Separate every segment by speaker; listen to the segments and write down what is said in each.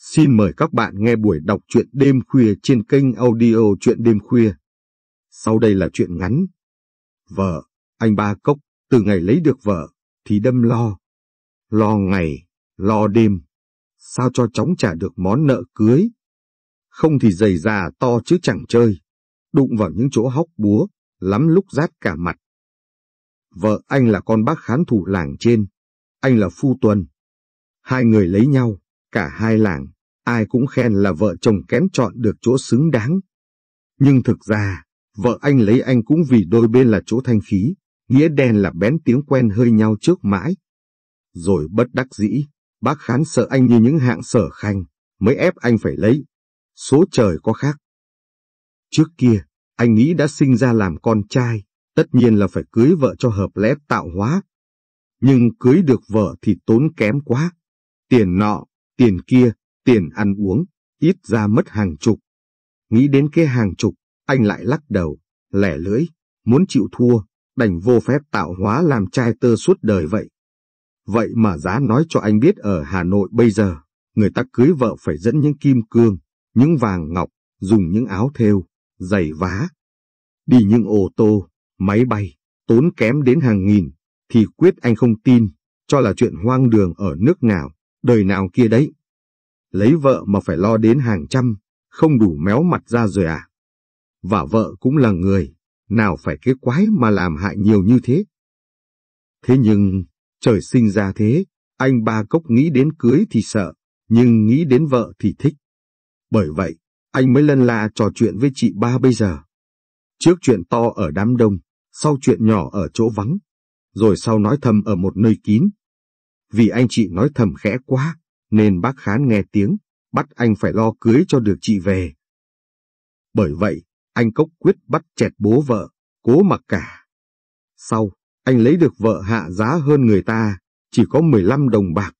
Speaker 1: Xin mời các bạn nghe buổi đọc truyện đêm khuya trên kênh audio truyện đêm khuya. Sau đây là truyện ngắn. Vợ, anh Ba Cốc, từ ngày lấy được vợ, thì đâm lo. Lo ngày, lo đêm. Sao cho chóng trả được món nợ cưới? Không thì giày già to chứ chẳng chơi. Đụng vào những chỗ hóc búa, lắm lúc rát cả mặt. Vợ anh là con bác khán thủ làng trên. Anh là Phu Tuần. Hai người lấy nhau, cả hai làng. Ai cũng khen là vợ chồng kén chọn được chỗ xứng đáng. Nhưng thực ra, vợ anh lấy anh cũng vì đôi bên là chỗ thanh khí, nghĩa đen là bén tiếng quen hơi nhau trước mãi. Rồi bất đắc dĩ, bác khán sợ anh như những hạng Sở Khanh, mới ép anh phải lấy. Số trời có khác. Trước kia, anh nghĩ đã sinh ra làm con trai, tất nhiên là phải cưới vợ cho hợp lẽ tạo hóa. Nhưng cưới được vợ thì tốn kém quá. Tiền nọ, tiền kia, tiền ăn uống, ít ra mất hàng chục. Nghĩ đến cái hàng chục, anh lại lắc đầu, lẻ lưỡi, muốn chịu thua, đành vô phép tạo hóa làm trai tơ suốt đời vậy. Vậy mà giá nói cho anh biết ở Hà Nội bây giờ, người ta cưới vợ phải dẫn những kim cương, những vàng ngọc, dùng những áo thêu, giày vá. Đi những ô tô, máy bay, tốn kém đến hàng nghìn, thì quyết anh không tin, cho là chuyện hoang đường ở nước nào, đời nào kia đấy. Lấy vợ mà phải lo đến hàng trăm, không đủ méo mặt ra rồi à? Và vợ cũng là người, nào phải cái quái mà làm hại nhiều như thế? Thế nhưng, trời sinh ra thế, anh Ba Cốc nghĩ đến cưới thì sợ, nhưng nghĩ đến vợ thì thích. Bởi vậy, anh mới lân la trò chuyện với chị Ba bây giờ. Trước chuyện to ở đám đông, sau chuyện nhỏ ở chỗ vắng, rồi sau nói thầm ở một nơi kín. Vì anh chị nói thầm khẽ quá, nên bác khán nghe tiếng, bắt anh phải lo cưới cho được chị về. Bởi vậy, anh Cốc quyết bắt chẹt bố vợ, cố mặc cả. Sau, anh lấy được vợ hạ giá hơn người ta, chỉ có 15 đồng bạc.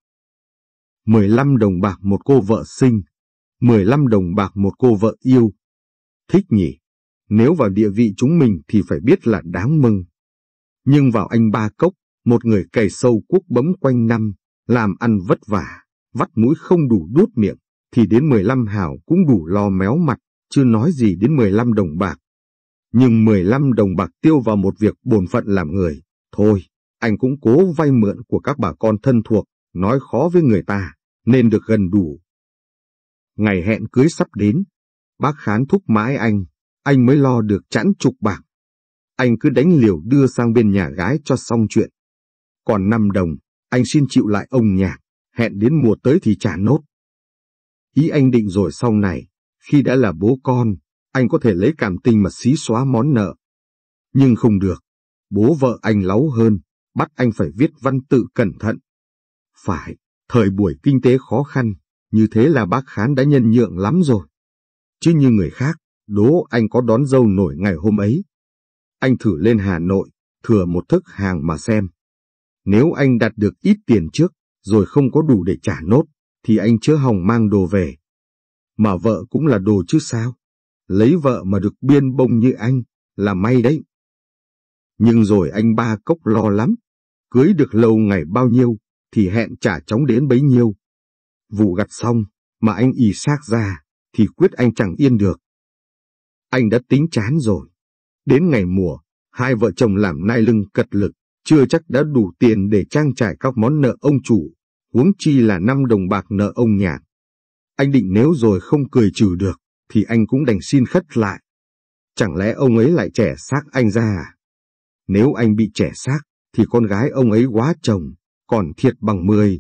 Speaker 1: 15 đồng bạc một cô vợ sinh, 15 đồng bạc một cô vợ yêu. Thích nhỉ? Nếu vào địa vị chúng mình thì phải biết là đáng mừng. Nhưng vào anh Ba Cốc, một người cày sâu cuốc bấm quanh năm, làm ăn vất vả, vắt mũi không đủ đút miệng, thì đến 15 hào cũng đủ lo méo mặt, chưa nói gì đến 15 đồng bạc. Nhưng 15 đồng bạc tiêu vào một việc bổn phận làm người, thôi, anh cũng cố vay mượn của các bà con thân thuộc, nói khó với người ta, nên được gần đủ. Ngày hẹn cưới sắp đến, bác khán thúc mãi anh mới lo được chẵn chục bạc. Anh cứ đánh liều đưa sang bên nhà gái cho xong chuyện. Còn 5 đồng, anh xin chịu lại ông nhạc, hẹn đến mùa tới thì trả nốt. Ý anh định rồi sau này, khi đã là bố con, anh có thể lấy cảm tình mà xí xóa món nợ. Nhưng không được, bố vợ anh láu hơn, bắt anh phải viết văn tự cẩn thận. Phải, thời buổi kinh tế khó khăn, như thế là bác khán đã nhân nhượng lắm rồi. Chứ như người khác, đố anh có đón dâu nổi ngày hôm ấy. Anh thử lên Hà Nội, thừa một thức hàng mà xem. Nếu anh đặt được ít tiền trước, rồi không có đủ để trả nốt, thì anh chớ hòng mang đồ về. Mà vợ cũng là đồ chứ sao? Lấy vợ mà được biên bông như anh, là may đấy. Nhưng rồi anh Ba Cốc lo lắm. Cưới được lâu ngày bao nhiêu, thì hẹn trả chóng đến bấy nhiêu. Vụ gặt xong, mà anh ì xác ra, thì quyết anh chẳng yên được. Anh đã tính chán rồi. Đến ngày mùa, hai vợ chồng làm nai lưng cật lực, chưa chắc đã đủ tiền để trang trải các món nợ ông chủ, huống chi là 5 đồng bạc nợ ông Nhạc. Anh định nếu rồi không cười trừ được, thì anh cũng đành xin khất lại. Chẳng lẽ ông ấy lại trẻ xác anh ra à? Nếu anh bị trẻ xác, thì con gái ông ấy quá chồng, còn thiệt bằng 10.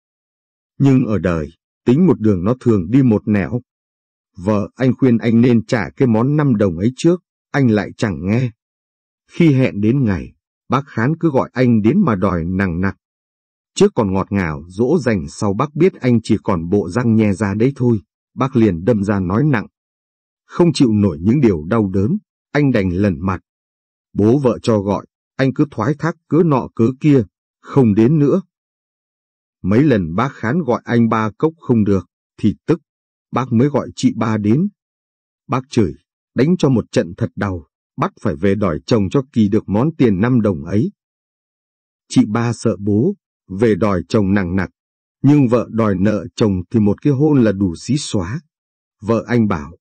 Speaker 1: Nhưng ở đời, tính một đường nó thường đi một nẻo. Vợ anh khuyên anh nên trả cái món 5 đồng ấy trước, anh lại chẳng nghe. Khi hẹn đến ngày, bác khán cứ gọi anh đến mà đòi nằng nặc. Trước còn ngọt ngào dỗ dành, sau bác biết anh chỉ còn bộ răng nhe ra đấy thôi, bác liền đâm ra nói nặng. Không chịu nổi những điều đau đớn, anh đành lẩn mặt. Bố vợ cho gọi, anh cứ thoái thác cớ nọ cớ kia, không đến nữa. Mấy lần bác khán gọi anh Ba Cốc không được, thì tức, bác mới gọi chị Ba đến. Bác chửi, đánh cho một trận thật đau, bắt phải về đòi chồng cho kỳ được món tiền 5 đồng ấy. Chị Ba sợ bố, về đòi chồng nằng nặc, Nhưng vợ đòi nợ chồng thì một cái hôn là đủ xí xóa. Vợ anh bảo,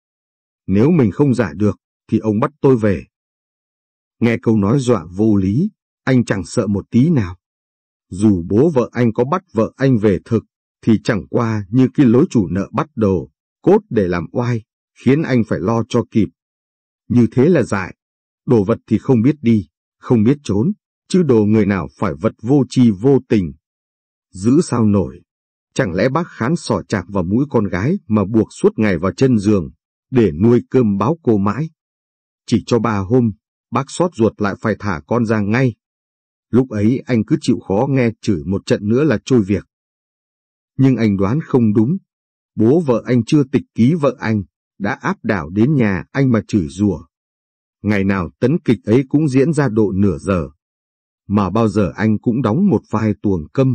Speaker 1: nếu mình không giả được, thì ông bắt tôi về. Nghe câu nói dọa vô lý, anh chẳng sợ một tí nào. Dù bố vợ anh có bắt vợ anh về thực, thì chẳng qua như cái lối chủ nợ bắt đồ, cốt để làm oai, khiến anh phải lo cho kịp. Như thế là dại, đồ vật thì không biết đi, không biết trốn, chứ đồ người nào phải vật vô tri vô tình. Giữ sao nổi, chẳng lẽ bác Khán xỏ chạc vào mũi con gái mà buộc suốt ngày vào chân giường, để nuôi cơm báo cô mãi. Chỉ cho 3 hôm, bác xót ruột lại phải thả con ra ngay. Lúc ấy anh cứ chịu khó nghe chửi một trận nữa là trôi việc. Nhưng anh đoán không đúng, bố vợ anh chưa tịch ký vợ anh, đã áp đảo đến nhà anh mà chửi rủa. Ngày nào tấn kịch ấy cũng diễn ra độ nửa giờ, mà bao giờ anh cũng đóng một vai tuồng câm.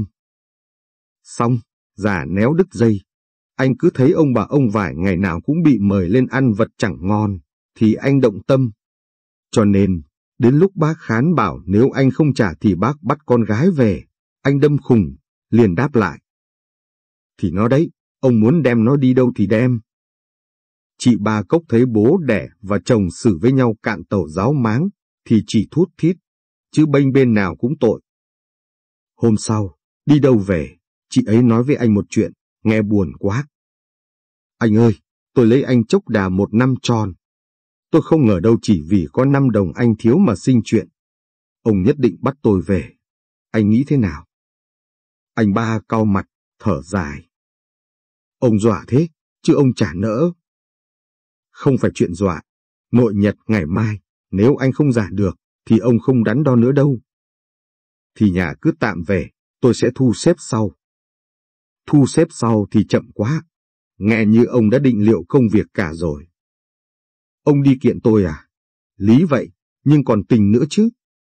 Speaker 1: Xong, giả néo đứt dây, anh cứ thấy ông bà ông vải ngày nào cũng bị mời lên ăn vật chẳng ngon, thì anh động tâm. Cho nên, đến lúc bác Khán bảo nếu anh không trả thì bác bắt con gái về, anh đâm khùng, liền đáp lại. Thì nó đấy, ông muốn đem nó đi đâu thì đem. Chị Ba Cốc thấy bố đẻ và chồng xử với nhau cạn tàu ráo máng, thì chỉ thút thít, chứ bênh bên nào cũng tội. Hôm sau, đi đâu về, chị ấy nói với anh một chuyện, nghe buồn quá. Anh ơi, tôi lấy anh chốc đà 1 năm tròn. Tôi không ngờ đâu chỉ vì có 5 đồng anh thiếu mà sinh chuyện. Ông nhất định bắt tôi về. Anh nghĩ thế nào? Anh Ba cau mặt, thở dài. Ông dọa thế, chứ ông chả nỡ. Không phải chuyện dọa. Nội nhật ngày mai, nếu anh không giả được, thì ông không đắn đo nữa đâu. Thì nhà cứ tạm về, tôi sẽ thu xếp sau. Thu xếp sau thì chậm quá. Nghe như ông đã định liệu công việc cả rồi. Ông đi kiện tôi à? Lý vậy, nhưng còn tình nữa chứ.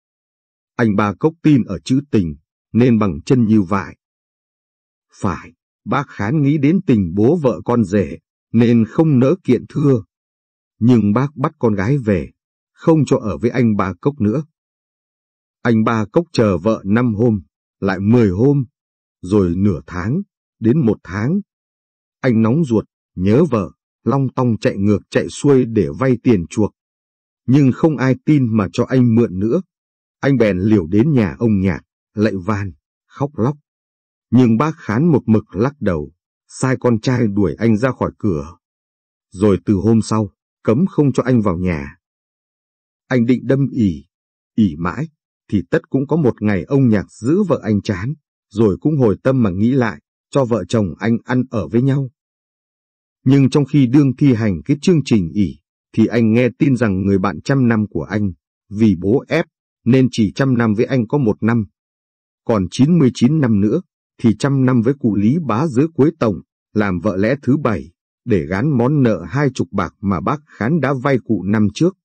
Speaker 1: Anh Ba Cốc tin ở chữ tình, nên bằng chân như vại. Phải, bác Khán nghĩ đến tình bố vợ con rể, nên không nỡ kiện thưa. Nhưng bác bắt con gái về, không cho ở với anh Ba Cốc nữa. Anh Ba Cốc chờ vợ 5 hôm, lại 10 hôm, rồi nửa tháng, đến 1 tháng. Anh nóng ruột, nhớ vợ, long tong chạy ngược chạy xuôi để vay tiền chuộc. Nhưng không ai tin mà cho anh mượn nữa. Anh bèn liều đến nhà ông Nhạc, lạy van, khóc lóc. Nhưng bác Khán một mực lắc đầu, sai con trai đuổi anh ra khỏi cửa. Rồi từ hôm sau, cấm không cho anh vào nhà. Anh định đâm ỉ mãi, thì tất cũng có một ngày ông Nhạc giữ vợ anh chán, rồi cũng hồi tâm mà nghĩ lại, cho vợ chồng anh ăn ở với nhau. Nhưng trong khi đương thi hành cái chương trình ỉ, thì anh nghe tin rằng người bạn 100 năm của anh, vì bố ép, nên chỉ 100 năm với anh có 1 năm. Còn 99 năm nữa, thì 100 năm với cụ Lý Bá dưới cuối tổng, làm vợ lẽ thứ 7, để gán món nợ 20 bạc mà bác Khán đã vay cụ năm trước.